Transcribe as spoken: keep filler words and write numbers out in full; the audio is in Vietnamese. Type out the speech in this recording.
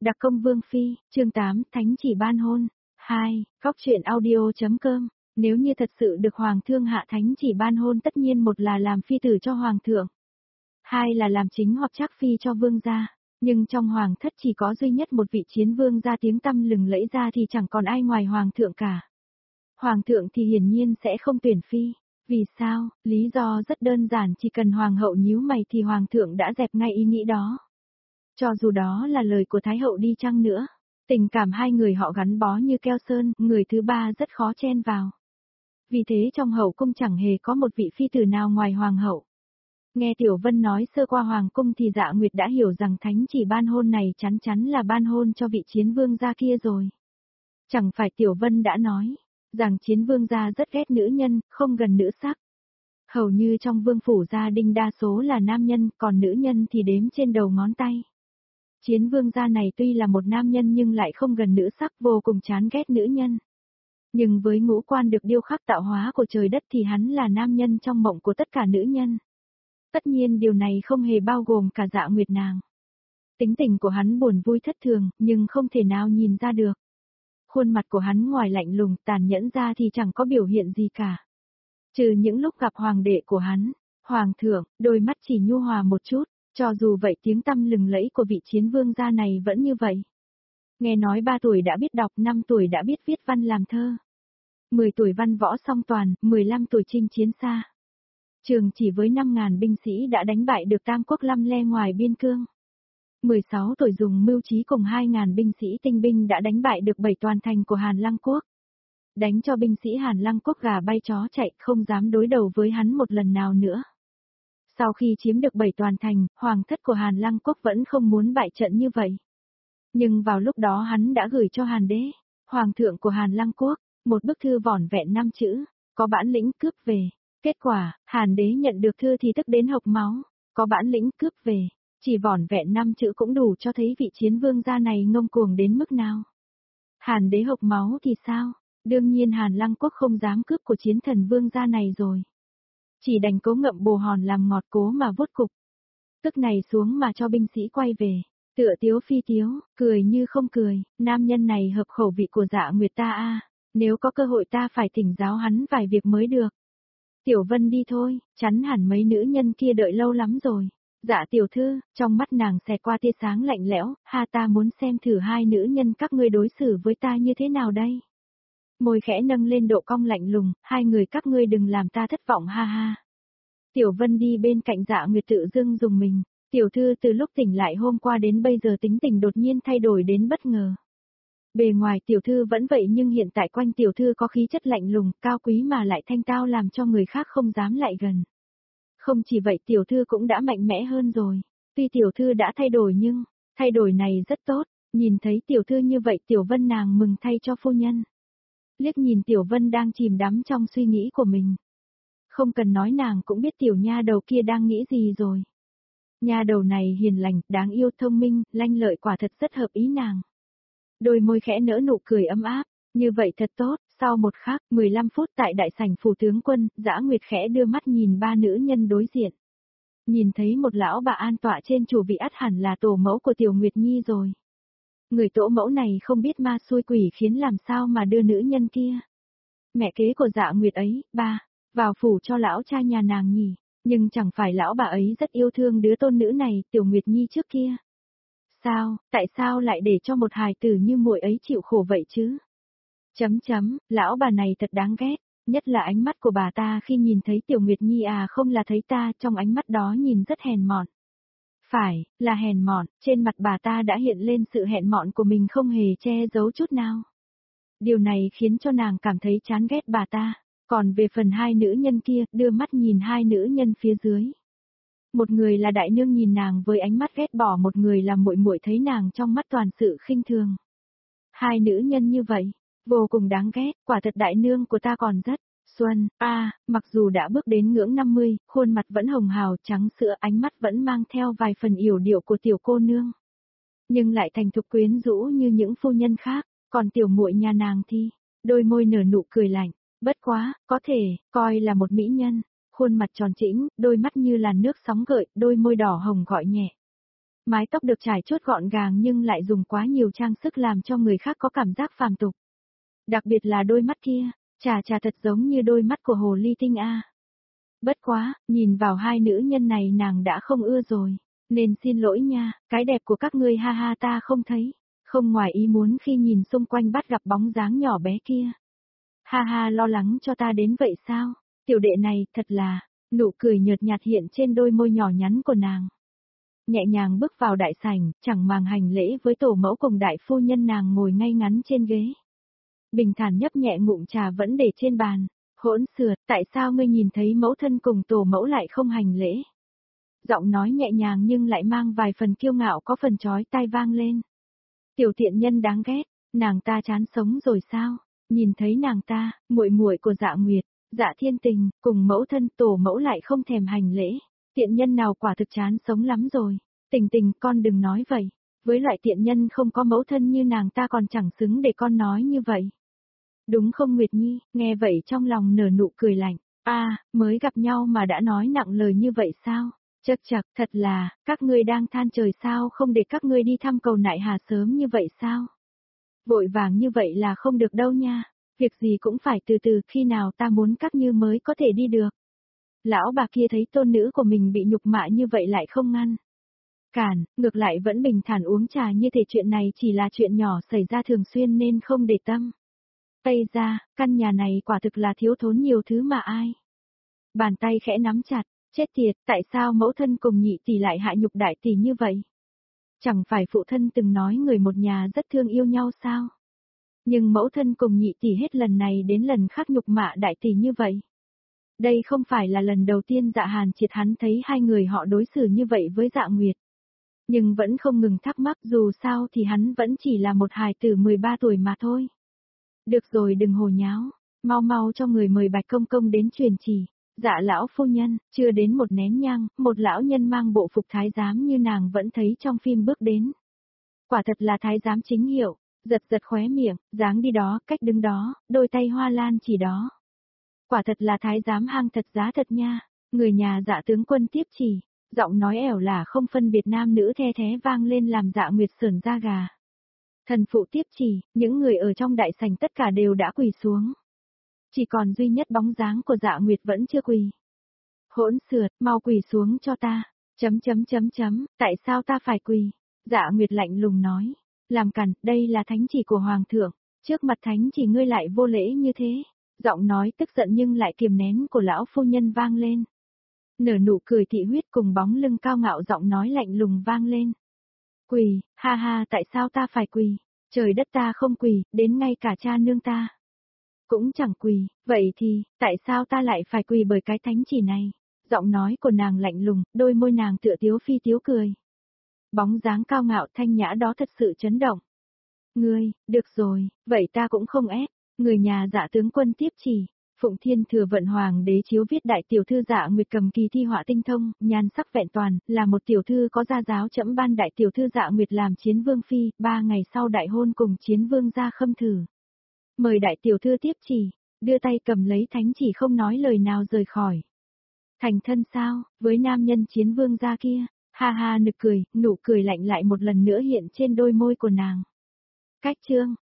Đặc công Vương Phi, chương tám, Thánh chỉ ban hôn. hai. Góc truyện audio.com. Nếu như thật sự được Hoàng thương hạ thánh chỉ ban hôn, tất nhiên một là làm phi tử cho Hoàng thượng, hai là làm chính hoặc trác phi cho vương gia. Nhưng trong Hoàng thất chỉ có duy nhất một vị chiến vương gia tiếng tăm lừng lẫy ra thì chẳng còn ai ngoài Hoàng thượng cả. Hoàng thượng thì hiển nhiên sẽ không tuyển phi. Vì sao? Lý do rất đơn giản, chỉ cần Hoàng hậu nhíu mày thì Hoàng thượng đã dẹp ngay ý nghĩ đó. Cho dù đó là lời của Thái hậu đi chăng nữa, tình cảm hai người họ gắn bó như keo sơn, người thứ ba rất khó chen vào. Vì thế trong hậu cung chẳng hề có một vị phi tử nào ngoài Hoàng hậu. Nghe Tiểu Vân nói sơ qua Hoàng cung thì Dạ Nguyệt đã hiểu rằng thánh chỉ ban hôn này chắn chắn là ban hôn cho vị chiến vương gia kia rồi. Chẳng phải Tiểu Vân đã nói rằng chiến vương gia rất ghét nữ nhân, không gần nữ sắc. Hầu như trong vương phủ gia đình đa số là nam nhân, còn nữ nhân thì đếm trên đầu ngón tay. Chiến vương gia này tuy là một nam nhân nhưng lại không gần nữ sắc, vô cùng chán ghét nữ nhân. Nhưng với ngũ quan được điêu khắc tạo hóa của trời đất thì hắn là nam nhân trong mộng của tất cả nữ nhân. Tất nhiên điều này không hề bao gồm cả Dạ Nguyệt nàng. Tính tình của hắn buồn vui thất thường, nhưng không thể nào nhìn ra được. Khuôn mặt của hắn ngoài lạnh lùng, tàn nhẫn ra thì chẳng có biểu hiện gì cả. Trừ những lúc gặp hoàng đệ của hắn, Hoàng thượng, đôi mắt chỉ nhu hòa một chút. Cho dù vậy tiếng tăm lừng lẫy của vị chiến vương gia này vẫn như vậy. Nghe nói ba tuổi đã biết đọc, năm tuổi đã biết viết văn làm thơ. mười tuổi văn võ song toàn, mười lăm tuổi chinh chiến xa. Trường chỉ với năm ngàn binh sĩ đã đánh bại được Tam quốc lăm le ngoài biên cương. mười sáu tuổi dùng mưu trí cùng hai ngàn binh sĩ tinh binh đã đánh bại được bảy toàn thành của Hàn Lăng quốc. Đánh cho binh sĩ Hàn Lăng quốc gà bay chó chạy, không dám đối đầu với hắn một lần nào nữa. Sau khi chiếm được bảy toàn thành, hoàng thất của Hàn Lăng quốc vẫn không muốn bại trận như vậy. Nhưng vào lúc đó hắn đã gửi cho Hàn đế, hoàng thượng của Hàn Lăng quốc, một bức thư vỏn vẹn năm chữ, có bản lĩnh cướp về. Kết quả, Hàn đế nhận được thư thì tức đến hộc máu, có bản lĩnh cướp về, chỉ vỏn vẹn năm chữ cũng đủ cho thấy vị chiến vương gia này ngông cuồng đến mức nào. Hàn đế hộc máu thì sao? Đương nhiên Hàn Lăng quốc không dám cướp của chiến thần vương gia này rồi. Chỉ đành cố ngậm bồ hòn làm ngọt cố mà vuốt cục. Tức này xuống mà cho binh sĩ quay về, tựa tiếu phi tiếu, cười như không cười, nam nhân này hợp khẩu vị của Dạ Nguyệt ta a, nếu có cơ hội ta phải thỉnh giáo hắn vài việc mới được. Tiểu Vân đi thôi, chắn hẳn mấy nữ nhân kia đợi lâu lắm rồi. Dạ tiểu thư, trong mắt nàng xẹt qua tia sáng lạnh lẽo, ha ta muốn xem thử hai nữ nhân các ngươi đối xử với ta như thế nào đây. Môi khẽ nâng lên độ cong lạnh lùng, hai người các ngươi đừng làm ta thất vọng ha ha. Tiểu Vân đi bên cạnh Dạ Nguyệt tự dưng dùng mình, tiểu thư từ lúc tỉnh lại hôm qua đến bây giờ tính tình đột nhiên thay đổi đến bất ngờ. Bề ngoài tiểu thư vẫn vậy nhưng hiện tại quanh tiểu thư có khí chất lạnh lùng, cao quý mà lại thanh tao làm cho người khác không dám lại gần. Không chỉ vậy tiểu thư cũng đã mạnh mẽ hơn rồi, tuy tiểu thư đã thay đổi nhưng, thay đổi này rất tốt, nhìn thấy tiểu thư như vậy Tiểu Vân nàng mừng thay cho phu nhân. Liếc nhìn Tiểu Vân đang chìm đắm trong suy nghĩ của mình. Không cần nói nàng cũng biết tiểu nha đầu kia đang nghĩ gì rồi. Nha đầu này hiền lành, đáng yêu, thông minh, lanh lợi, quả thật rất hợp ý nàng. Đôi môi khẽ nở nụ cười ấm áp, như vậy thật tốt. Sau một khắc, mười lăm phút tại đại sảnh phủ tướng quân, Dã Nguyệt khẽ đưa mắt nhìn ba nữ nhân đối diện. Nhìn thấy một lão bà an tọa trên chủ vị ắt hẳn là tổ mẫu của Tiểu Nguyệt Nhi rồi. Người tổ mẫu này không biết ma xui quỷ khiến làm sao mà đưa nữ nhân kia. Mẹ kế của Dạ Nguyệt ấy, ba, vào phủ cho lão cha nhà nàng nhỉ, nhưng chẳng phải lão bà ấy rất yêu thương đứa tôn nữ này, Tiểu Nguyệt Nhi trước kia. Sao, tại sao lại để cho một hài tử như muội ấy chịu khổ vậy chứ? Chấm chấm, lão bà này thật đáng ghét, nhất là ánh mắt của bà ta khi nhìn thấy Tiểu Nguyệt Nhi à không là thấy ta, trong ánh mắt đó nhìn rất hèn mọn. Phải, là hèn mọn, trên mặt bà ta đã hiện lên sự hèn mọn của mình không hề che giấu chút nào. Điều này khiến cho nàng cảm thấy chán ghét bà ta, còn về phần hai nữ nhân kia, đưa mắt nhìn hai nữ nhân phía dưới. Một người là đại nương nhìn nàng với ánh mắt ghét bỏ, một người là muội muội thấy nàng trong mắt toàn sự khinh thường. Hai nữ nhân như vậy, vô cùng đáng ghét, quả thật đại nương của ta còn rất xuân, a, à, mặc dù đã bước đến ngưỡng năm mươi, khuôn mặt vẫn hồng hào trắng sữa, ánh mắt vẫn mang theo vài phần yểu điệu của tiểu cô nương. Nhưng lại thành thục quyến rũ như những phu nhân khác, còn tiểu muội nhà nàng thì, đôi môi nở nụ cười lạnh, bất quá, có thể, coi là một mỹ nhân, khuôn mặt tròn trĩnh, đôi mắt như làn nước sóng gợi, đôi môi đỏ hồng gọi nhẹ. Mái tóc được trải chuốt gọn gàng nhưng lại dùng quá nhiều trang sức làm cho người khác có cảm giác phàm tục. Đặc biệt là đôi mắt kia, chà chà thật giống như đôi mắt của hồ ly tinh a. Bất quá, nhìn vào hai nữ nhân này nàng đã không ưa rồi. Nên xin lỗi nha, cái đẹp của các ngươi ha ha ta không thấy. Không ngoài ý muốn khi nhìn xung quanh bắt gặp bóng dáng nhỏ bé kia. Ha ha lo lắng cho ta đến vậy sao? Tiểu đệ này thật là, nụ cười nhợt nhạt hiện trên đôi môi nhỏ nhắn của nàng. Nhẹ nhàng bước vào đại sảnh, chẳng màng hành lễ với tổ mẫu cùng đại phu nhân nàng ngồi ngay ngắn trên ghế. Bình thản nhấp nhẹ ngụm trà vẫn để trên bàn. Hỗn xược, tại sao ngươi nhìn thấy mẫu thân cùng tổ mẫu lại không hành lễ? Giọng nói nhẹ nhàng nhưng lại mang vài phần kiêu ngạo có phần chói tai vang lên. Tiểu tiện nhân đáng ghét, nàng ta chán sống rồi sao? Nhìn thấy nàng ta, muội muội của Dạ Nguyệt, Dạ Thiên Tình, cùng mẫu thân tổ mẫu lại không thèm hành lễ. Tiện nhân nào quả thực chán sống lắm rồi. Tình Tình, con đừng nói vậy. Với loại tiện nhân không có mẫu thân như nàng ta còn chẳng xứng để con nói như vậy. Đúng không Nguyệt Nhi, nghe vậy trong lòng nở nụ cười lạnh. A, à, mới gặp nhau mà đã nói nặng lời như vậy sao? Chậc chậc, thật là, các ngươi đang than trời sao không để các ngươi đi thăm cầu nại hà sớm như vậy sao? Vội vàng như vậy là không được đâu nha, việc gì cũng phải từ từ, khi nào ta muốn các như mới có thể đi được. Lão bà kia thấy tôn nữ của mình bị nhục mạ như vậy lại không ngăn cản, ngược lại vẫn bình thản uống trà như thể chuyện này chỉ là chuyện nhỏ xảy ra thường xuyên nên không để tâm. Tây ra, căn nhà này quả thực là thiếu thốn nhiều thứ mà ai. Bàn tay khẽ nắm chặt, chết tiệt, tại sao mẫu thân cùng nhị tỷ lại hạ nhục đại tỷ như vậy? Chẳng phải phụ thân từng nói người một nhà rất thương yêu nhau sao? Nhưng mẫu thân cùng nhị tỷ hết lần này đến lần khác nhục mạ đại tỷ như vậy. Đây không phải là lần đầu tiên Dạ Hàn Triệt hắn thấy hai người họ đối xử như vậy với Dạ Nguyệt. Nhưng vẫn không ngừng thắc mắc, dù sao thì hắn vẫn chỉ là một hài tử mười ba tuổi mà thôi. Được rồi đừng hồ nháo, mau mau cho người mời Bạch Công Công đến truyền chỉ. Dạ lão phu nhân, chưa đến một nén nhang, một lão nhân mang bộ phục thái giám như nàng vẫn thấy trong phim bước đến. Quả thật là thái giám chính hiệu, giật giật khóe miệng, dáng đi đó, cách đứng đó, đôi tay hoa lan chỉ đó. Quả thật là thái giám hang thật giá thật nha, người nhà Dạ tướng quân tiếp chỉ, giọng nói ẻo là không phân biệt nam nữ the thé vang lên làm Dạ Nguyệt sởn da gà. Thần phụ tiếp chỉ, những người ở trong đại sảnh tất cả đều đã quỳ xuống. Chỉ còn duy nhất bóng dáng của Dạ Nguyệt vẫn chưa quỳ. Hỗn xược, mau quỳ xuống cho ta. Chấm chấm chấm chấm, tại sao ta phải quỳ? Dạ Nguyệt lạnh lùng nói. Làm cản, đây là thánh chỉ của Hoàng thượng. Trước mặt thánh chỉ ngươi lại vô lễ như thế. Giọng nói tức giận nhưng lại kiềm nén của lão phu nhân vang lên. Nở nụ cười thị huyết cùng bóng lưng cao ngạo giọng nói lạnh lùng vang lên. Quỳ, ha ha tại sao ta phải quỳ? Trời đất ta không quỳ, đến ngay cả cha nương ta cũng chẳng quỳ, vậy thì, tại sao ta lại phải quỳ bởi cái thánh chỉ này? Giọng nói của nàng lạnh lùng, đôi môi nàng tựa tiếu phi tiếu cười. Bóng dáng cao ngạo thanh nhã đó thật sự chấn động. Ngươi, được rồi, vậy ta cũng không ép, người nhà Dạ tướng quân tiếp chỉ. Phụng Thiên Thừa Vận Hoàng đế chiếu viết đại tiểu thư Dạ Nguyệt cầm kỳ thi họa tinh thông, nhan sắc vẹn toàn, là một tiểu thư có gia giáo trẫm ban đại tiểu thư Dạ Nguyệt làm chiến vương phi, ba ngày sau đại hôn cùng chiến vương gia khâm thử. Mời đại tiểu thư tiếp chỉ, đưa tay cầm lấy thánh chỉ không nói lời nào rời khỏi. Thành thân sao, với nam nhân chiến vương gia kia, ha ha nực cười, nụ cười lạnh lại một lần nữa hiện trên đôi môi của nàng. Cách chương